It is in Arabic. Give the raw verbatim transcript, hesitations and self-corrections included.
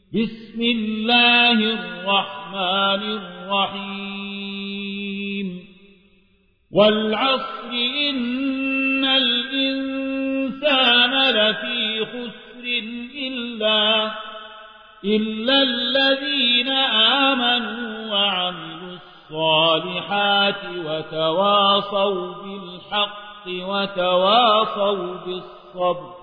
بسم الله الرحمن الرحيم والعصر إن الإنسان لفي خسر إلا, إلا الذين آمنوا وعملوا الصالحات وتواصوا بالحق وتواصوا بالصبر